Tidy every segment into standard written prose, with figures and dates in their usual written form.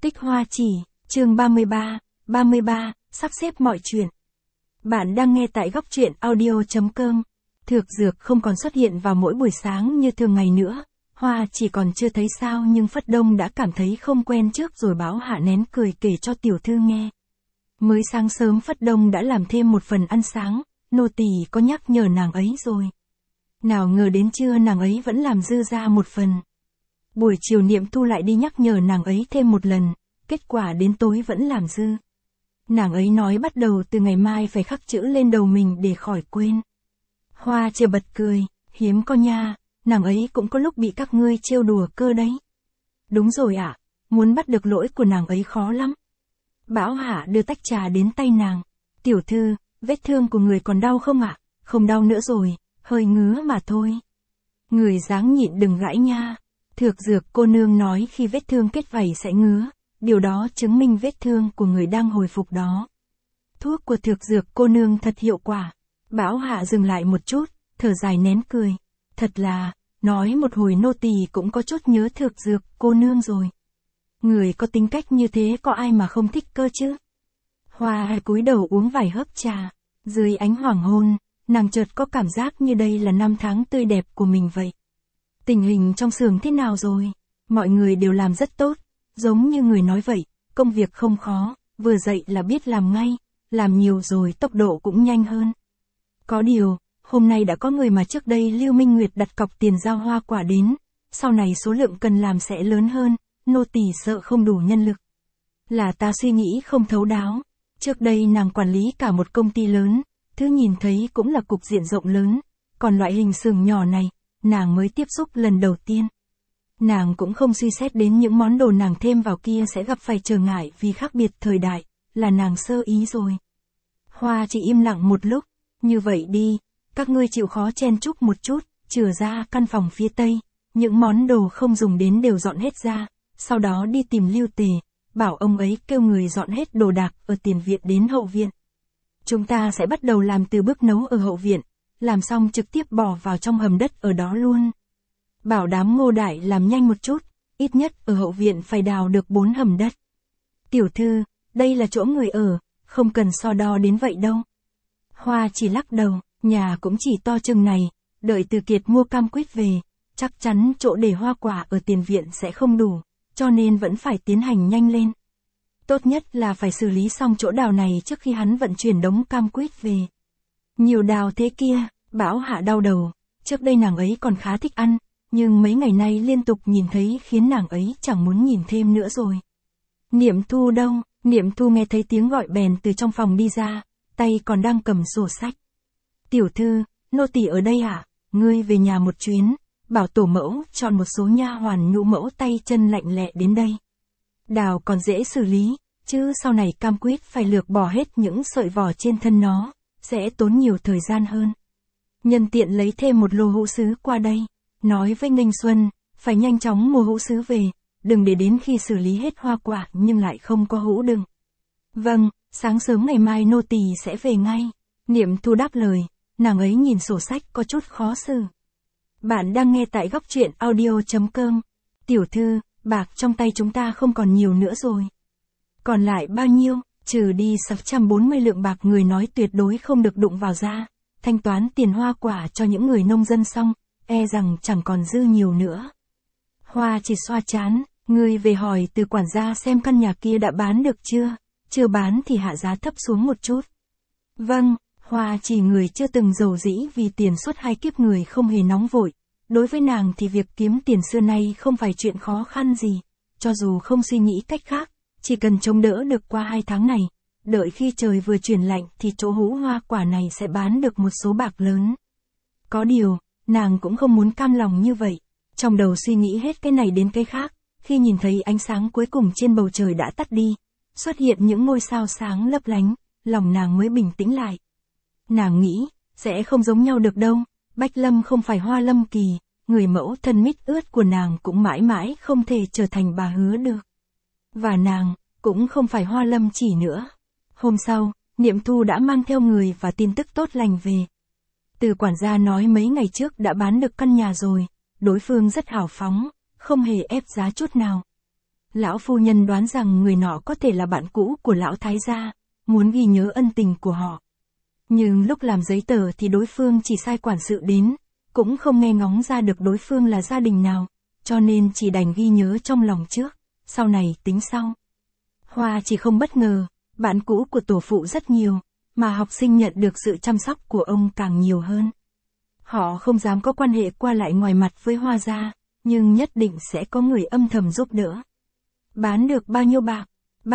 Tích Hoa Chỉ, chương 33, sắp xếp mọi chuyện. Bạn đang nghe tại góc truyện audio.com. Thược dược không còn xuất hiện vào mỗi buổi sáng như thường ngày nữa. Hoa Chỉ còn chưa thấy sao nhưng Phất Đông đã cảm thấy không quen trước rồi báo Hạ nén cười kể cho tiểu thư nghe. Mới sáng sớm Phất Đông đã làm thêm một phần ăn sáng, nô tỳ có nhắc nhở nàng ấy rồi. Nào ngờ đến trưa nàng ấy vẫn làm dư ra một phần. Buổi chiều Niệm Thu lại đi nhắc nhở nàng ấy thêm một lần, kết quả đến tối vẫn làm dư. Nàng ấy nói bắt đầu từ ngày mai phải khắc chữ lên đầu mình để khỏi quên. Hoa Chỉ bật cười, hiếm có nha, nàng ấy cũng có lúc bị các ngươi trêu đùa cơ đấy. Đúng rồi ạ, muốn bắt được lỗi của nàng ấy khó lắm. Bảo Hạ đưa tách trà đến tay nàng. Tiểu thư, vết thương của người còn đau không ạ? Không đau nữa rồi, hơi ngứa mà thôi. Người dáng nhịn đừng gãi nha. Thược dược cô nương nói khi vết thương kết vảy sẽ ngứa, điều đó chứng minh vết thương của người đang hồi phục đó. Thuốc của thược dược cô nương thật hiệu quả. Bảo Hạ dừng lại một chút, thở dài nén cười. Thật là, nói một hồi nô tỳ cũng có chút nhớ thược dược cô nương rồi. Người có tính cách như thế có ai mà không thích cơ chứ? Hoa cúi đầu uống vài hớp trà. Dưới ánh hoàng hôn, nàng chợt có cảm giác như đây là năm tháng tươi đẹp của mình vậy. Tình hình trong xưởng thế nào rồi? Mọi người đều làm rất tốt, giống như người nói vậy, công việc không khó, vừa dậy là biết làm ngay, làm nhiều rồi tốc độ cũng nhanh hơn. Có điều, hôm nay đã có người mà trước đây Lưu Minh Nguyệt đặt cọc tiền giao hoa quả đến, sau này số lượng cần làm sẽ lớn hơn, nô tỳ sợ không đủ nhân lực. Là ta suy nghĩ không thấu đáo, trước đây nàng quản lý cả một công ty lớn, thứ nhìn thấy cũng là cục diện rộng lớn, còn loại hình xưởng nhỏ này, nàng mới tiếp xúc lần đầu tiên. Nàng cũng không suy xét đến những món đồ nàng thêm vào kia sẽ gặp phải trở ngại vì khác biệt thời đại, là nàng sơ ý rồi. Hoa Chỉ im lặng một lúc, như vậy đi, các ngươi chịu khó chen chúc một chút, chừa ra căn phòng phía tây, những món đồ không dùng đến đều dọn hết ra, sau đó đi tìm Lưu Tề, bảo ông ấy kêu người dọn hết đồ đạc ở tiền viện đến hậu viện. Chúng ta sẽ bắt đầu làm từ bước nấu ở hậu viện, làm xong trực tiếp bỏ vào trong hầm đất ở đó luôn. Bảo đám Ngô Đại làm nhanh một chút, ít nhất ở hậu viện phải đào được 4 hầm đất. Tiểu thư, đây là chỗ người ở, không cần so đo đến vậy đâu. Hoa Chỉ lắc đầu, nhà cũng chỉ to chừng này, đợi Từ Kiệt mua cam quýt về, chắc chắn chỗ để hoa quả ở tiền viện sẽ không đủ, cho nên vẫn phải tiến hành nhanh lên. Tốt nhất là phải xử lý xong chỗ đào này trước khi hắn vận chuyển đống cam quýt về. Nhiều đào thế kia, Bảo Hạ đau đầu, trước đây nàng ấy còn khá thích ăn, nhưng mấy ngày nay liên tục nhìn thấy khiến nàng ấy chẳng muốn nhìn thêm nữa rồi. Niệm Thu đâu? Niệm Thu nghe thấy tiếng gọi bèn từ trong phòng đi ra, tay còn đang cầm sổ sách. Tiểu thư, nô tỳ ở đây ạ, ngươi về nhà một chuyến, bảo tổ mẫu chọn một số nha hoàn nhũ mẫu tay chân lạnh lẹ đến đây. Đào còn dễ xử lý, chứ sau này cam quýt phải lược bỏ hết những sợi vỏ trên thân nó, sẽ tốn nhiều thời gian hơn. Nhân tiện lấy thêm một lô hũ sứ qua đây, nói với Nghênh Xuân, phải nhanh chóng mua hũ sứ về, đừng để đến khi xử lý hết hoa quả nhưng lại không có hũ đựng. Vâng, sáng sớm ngày mai nô tỳ sẽ về ngay. Niệm Thu đáp lời, nàng ấy nhìn sổ sách có chút khó xử. Bạn đang nghe tại góc truyện audio.com. Tiểu thư, bạc trong tay chúng ta không còn nhiều nữa rồi. Còn lại bao nhiêu? Trừ đi 640 lượng bạc người nói tuyệt đối không được đụng vào ra, thanh toán tiền hoa quả cho những người nông dân xong, e rằng chẳng còn dư nhiều nữa. Hoa Chỉ xoa trán, ngươi về hỏi từ quản gia xem căn nhà kia đã bán được chưa, chưa bán thì hạ giá thấp xuống một chút. Vâng, Hoa Chỉ người chưa từng giàu dĩ vì tiền suốt 2 kiếp người không hề nóng vội, đối với nàng thì việc kiếm tiền xưa nay không phải chuyện khó khăn gì, cho dù không suy nghĩ cách khác, chỉ cần chống đỡ được qua 2 tháng này, đợi khi trời vừa chuyển lạnh thì chỗ hũ hoa quả này sẽ bán được một số bạc lớn. Có điều, nàng cũng không muốn cam lòng như vậy, trong đầu suy nghĩ hết cái này đến cái khác, khi nhìn thấy ánh sáng cuối cùng trên bầu trời đã tắt đi, xuất hiện những ngôi sao sáng lấp lánh, lòng nàng mới bình tĩnh lại. Nàng nghĩ, sẽ không giống nhau được đâu, Bách Lâm không phải Hoa Lâm Kỳ, người mẫu thân mít ướt của nàng cũng mãi mãi không thể trở thành bà Hứa được. Và nàng, cũng không phải Hoa Lâm Chỉ nữa. Hôm sau, Niệm Thu đã mang theo người và tin tức tốt lành về. Từ quản gia nói mấy ngày trước đã bán được căn nhà rồi, đối phương rất hào phóng, không hề ép giá chút nào. Lão phu nhân đoán rằng người nọ có thể là bạn cũ của lão thái gia, muốn ghi nhớ ân tình của họ. Nhưng lúc làm giấy tờ thì đối phương chỉ sai quản sự đến, cũng không nghe ngóng ra được đối phương là gia đình nào, cho nên chỉ đành ghi nhớ trong lòng trước, sau này tính sau. Hoa chỉ không bất ngờ, bạn cũ của tổ phụ rất nhiều, mà học sinh nhận được sự chăm sóc của ông càng nhiều hơn. Họ không dám có quan hệ qua lại ngoài mặt với Hoa gia, nhưng nhất định sẽ có người âm thầm giúp đỡ. Bán được bao nhiêu bạc?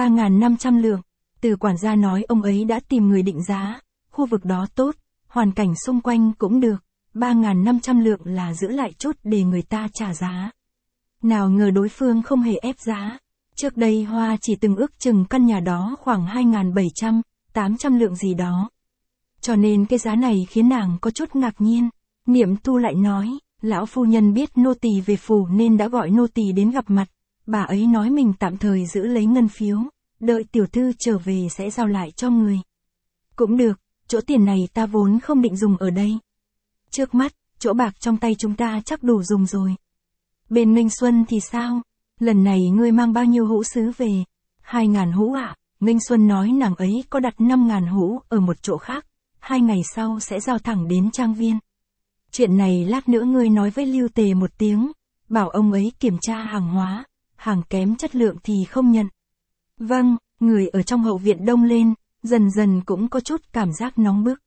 3.500 lượng. Từ quản gia nói ông ấy đã tìm người định giá, khu vực đó tốt, hoàn cảnh xung quanh cũng được, 3.500 lượng là giữ lại chút để người ta trả giá. Nào ngờ đối phương không hề ép giá. Trước đây Hoa chỉ từng ước chừng căn nhà đó khoảng 2.700, 800 lượng gì đó. Cho nên cái giá này khiến nàng có chút ngạc nhiên. Niệm Thu lại nói, lão phu nhân biết nô tỳ về phủ nên đã gọi nô tỳ đến gặp mặt. Bà ấy nói mình tạm thời giữ lấy ngân phiếu, đợi tiểu thư trở về sẽ giao lại cho người. Cũng được, chỗ tiền này ta vốn không định dùng ở đây. Trước mắt, chỗ bạc trong tay chúng ta chắc đủ dùng rồi. Bên Nghênh Xuân thì sao? Lần này ngươi mang bao nhiêu hũ sứ về? 2.000 hũ ạ. Nghênh Xuân nói nàng ấy có đặt 5.000 hũ ở một chỗ khác, 2 ngày sau sẽ giao thẳng đến trang viên. Chuyện này lát nữa ngươi nói với Lưu Tề một tiếng, bảo ông ấy kiểm tra hàng hóa, hàng kém chất lượng thì không nhận. Vâng, người ở trong hậu viện đông lên, dần dần cũng có chút cảm giác nóng bức.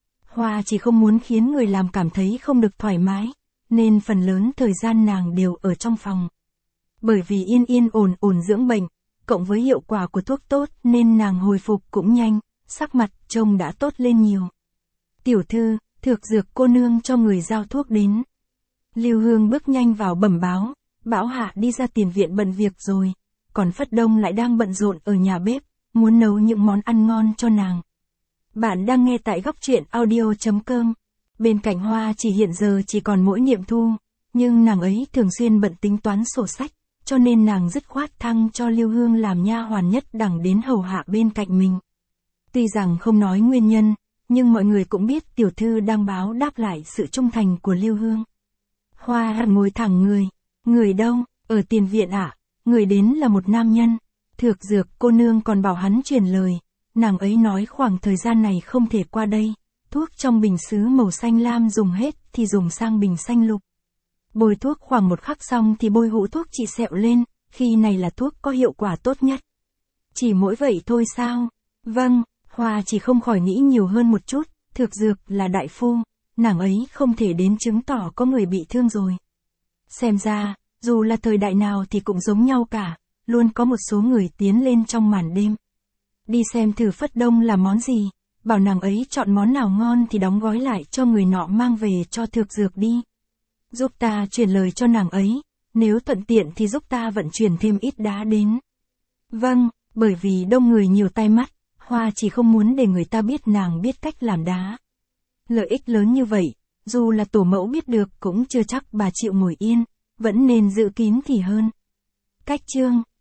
Hoa chỉ không muốn khiến người làm cảm thấy không được thoải mái, nên phần lớn thời gian nàng đều ở trong phòng. Bởi vì yên yên ổn ổn dưỡng bệnh, cộng với hiệu quả của thuốc tốt nên nàng hồi phục cũng nhanh, sắc mặt trông đã tốt lên nhiều. Tiểu thư, Thược Dược cô nương cho người giao thuốc đến. Lưu Hương bước nhanh vào bẩm báo, Bảo Hạ đi ra tiền viện bận việc rồi, còn Phất Đông lại đang bận rộn ở nhà bếp, muốn nấu những món ăn ngon cho nàng. Bạn đang nghe tại góc truyện audio.com. Bên cạnh Hoa chỉ hiện giờ chỉ còn mỗi Niệm Thu, nhưng nàng ấy thường xuyên bận tính toán sổ sách, cho nên nàng dứt khoát thăng cho Lưu Hương làm nha hoàn nhất đẳng đến hầu hạ bên cạnh mình. Tuy rằng không nói nguyên nhân, nhưng mọi người cũng biết tiểu thư đang báo đáp lại sự trung thành của Lưu Hương. Hoa ngồi thẳng người. Người đâu? Ở tiền viện ạ. Người đến là một nam nhân. Thược Dược cô nương còn bảo hắn truyền lời. Nàng ấy nói khoảng thời gian này không thể qua đây. Thuốc trong bình sứ màu xanh lam dùng hết thì dùng sang bình xanh lục. Bôi thuốc khoảng một khắc xong thì bôi hũ thuốc trị sẹo lên, khi này là thuốc có hiệu quả tốt nhất. Chỉ mỗi vậy thôi sao? Vâng, Hoa chỉ không khỏi nghĩ nhiều hơn một chút, Thược Dược là đại phu, nàng ấy không thể đến chứng tỏ có người bị thương rồi. Xem ra, dù là thời đại nào thì cũng giống nhau cả, luôn có một số người tiến lên trong màn đêm. Đi xem thử Phất Đông làm món gì, bảo nàng ấy chọn món nào ngon thì đóng gói lại cho người nọ mang về cho Thược Dược đi. Giúp ta truyền lời cho nàng ấy, nếu thuận tiện thì giúp ta vận chuyển thêm ít đá đến. Vâng, bởi vì đông người nhiều tai mắt, Hoa chỉ không muốn để người ta biết nàng biết cách làm đá. Lợi ích lớn như vậy, dù là tổ mẫu biết được cũng chưa chắc bà chịu ngồi yên, vẫn nên giữ kín thì hơn. Cách chương